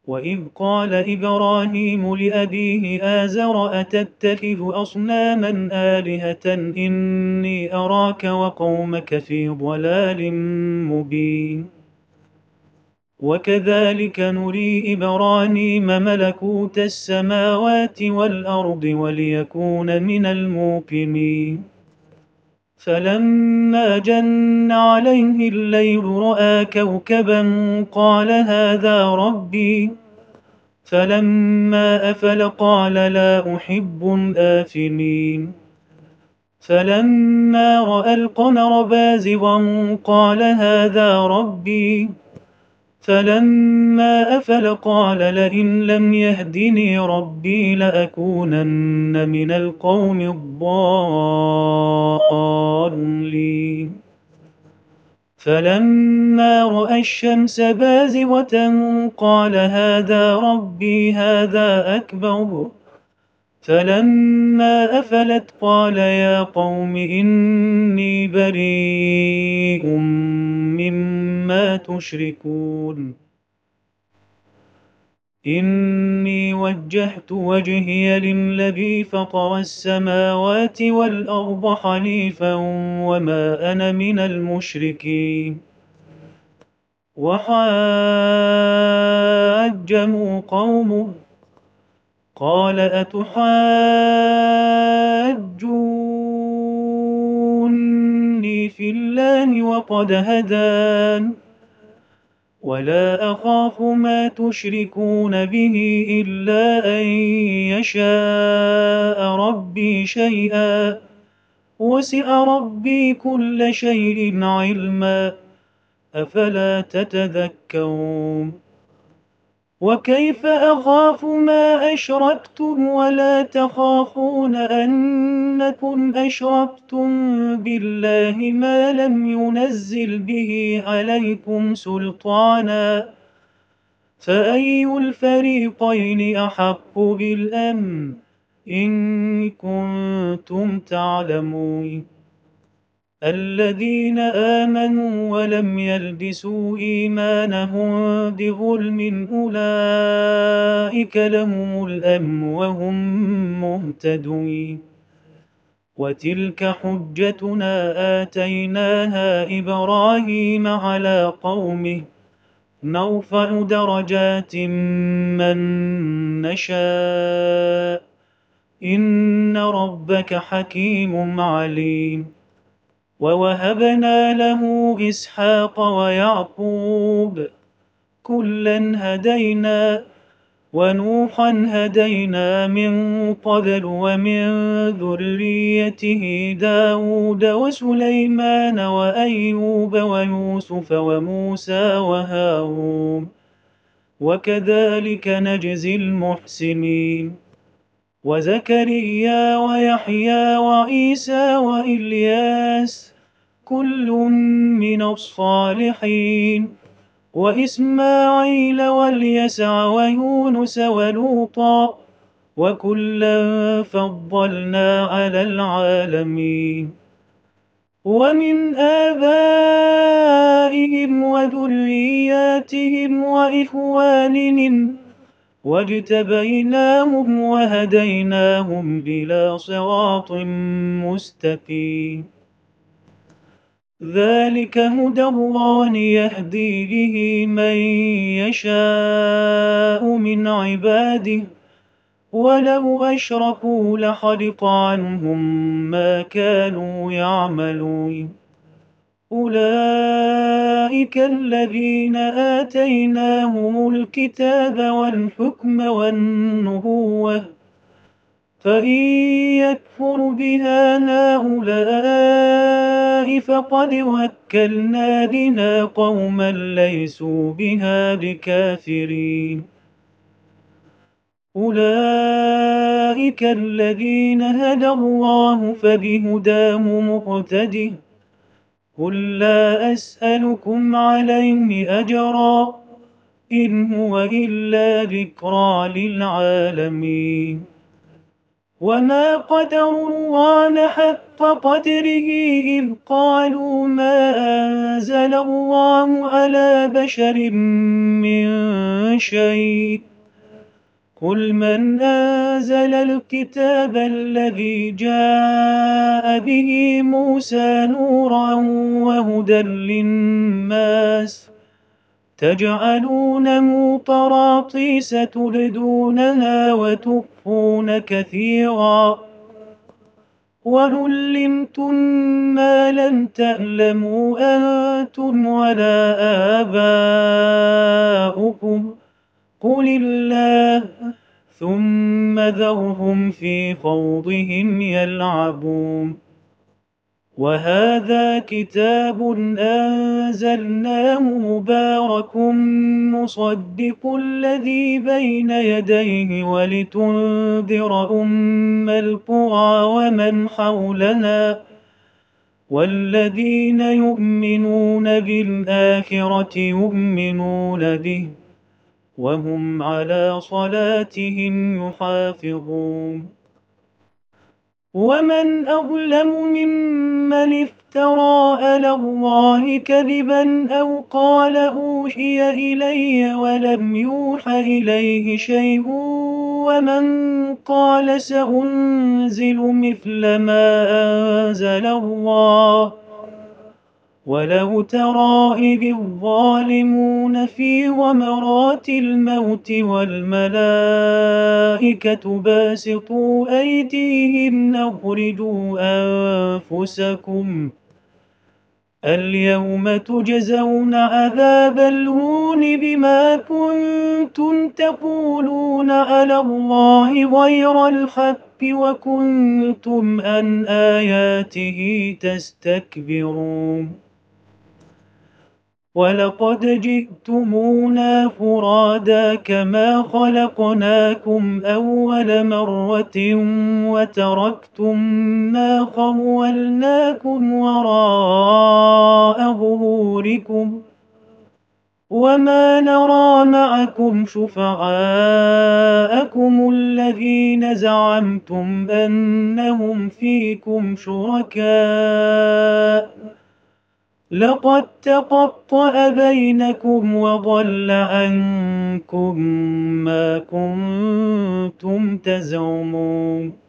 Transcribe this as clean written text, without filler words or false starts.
وإذ قال إبراهيم لأبيه آزر أتتخذ أصناما آلهة إني أراك وقومك في ضلال مبين وكذلك نري إبراهيم ملكوت السماوات والأرض وليكون من الموقنين فلما جن عليه الليل رأى كوكبا قال هذا ربي فلما أفل قال لا أحب الآفلين فلما رأى القمر بازغا قال هذا ربي فلما أفل قال لئن لم يهدني ربي لأكونن من القوم الضالين فلما رأى الشمس بازغة قال هذا ربي هذا أكبر فلما أفلت قال يا قوم إني بريء مما تشركون إني وجهت وجهي للذي فطر السماوات والأرض حنيفا وما أنا من المشركين وحاجه قومه قال أتحاجوني في الله وقد هدان ولا أخاف ما تشركون به إلا أن يشاء ربي شيئا وسع ربي كل شيء علما أفلا تتذكرون وكيف أخاف ما أشركتم ولا تخافون أنكم أشركتم بالله ما لم ينزل به عليكم سلطانا فأي الفريقين أحق بالأمن إن كنتم تعلمون الذين آمنوا ولم يلبسوا إيمانهم بظلم أولئك لهم الأمن وهم مهتدون وتلك حجتنا آتيناها إبراهيم على قومه نرفع درجات من نشاء إن ربك حكيم عليم ووهبنا له إسحاق ويعقوب كلا هدينا ونوحا هدينا من قبل ومن ذريته داود وسليمان وأيوب ويوسف وموسى وهارون وكذلك نجزي المحسنين وزكريا ويحيى وعيسى وإلياس كل من الصالحين وإسماعيل واليسع ويونس ولوطا وكلا فضلنا على العالمين ومن آبائهم وذرياتهم وإخوانهم واجتبيناهم وهديناهم إلى صراط مستقيم ذلك هدى الله يهدي به من يشاء من عباده ولو أشركوا لحبط عنهم ما كانوا يعملون أولئك الذين آتيناهم الكتاب والحكم والنبوة فإن يكفر بها هؤلاء فقد وكلنا بها قوما ليسوا بها بكافرين أولئك الذين هدى الله فبهداه مقتده قل لا أسألكم عليه أجرا إن هو إلا ذكرى للعالمين وما قدروا الله حق حق قدره إذ قالوا ما أنزل الله على بشر من شيء قل من أنزل الكتاب الذي جاء به موسى نورا وهدى للناس تجعلونه قراطيس تبدونها وتخفون كثيرا وعلمتم ما لم تعلموا أنتم ولا آباؤكم قل الله ثم ذرهم في خوضهم يلعبون وهذا كتاب أنزلناه مبارك مصدق الذي بين يديه ولتنذر أم القرى ومن حولنا والذين يؤمنون بالآخرة يؤمنون به وهم على صلاتهم يحافظون ومن أظلم ممن افترى على الله كذبا أو قال أوحي إلي ولم يوح إليه شيء ومن قال سأنزل مثل ما أنزل الله ولو ترى إذ الظالمون في غمرات الموت والملائكة باسطوا أيديهم أخرجوا أنفسكم اليوم تجزون عذاب الهون بما كنتم تقولون على الله غير الحق وكنتم عن آياته تستكبرون ولقد جئتمونا فرادا كما خلقناكم أول مرة وتركتم ما خولناكم وراء ظهوركم وما نرى معكم شفعاءكم الذين زعمتم أنهم فيكم شركاء لقد تقطع بينكم وضل عنكم ما كنتم تزعمون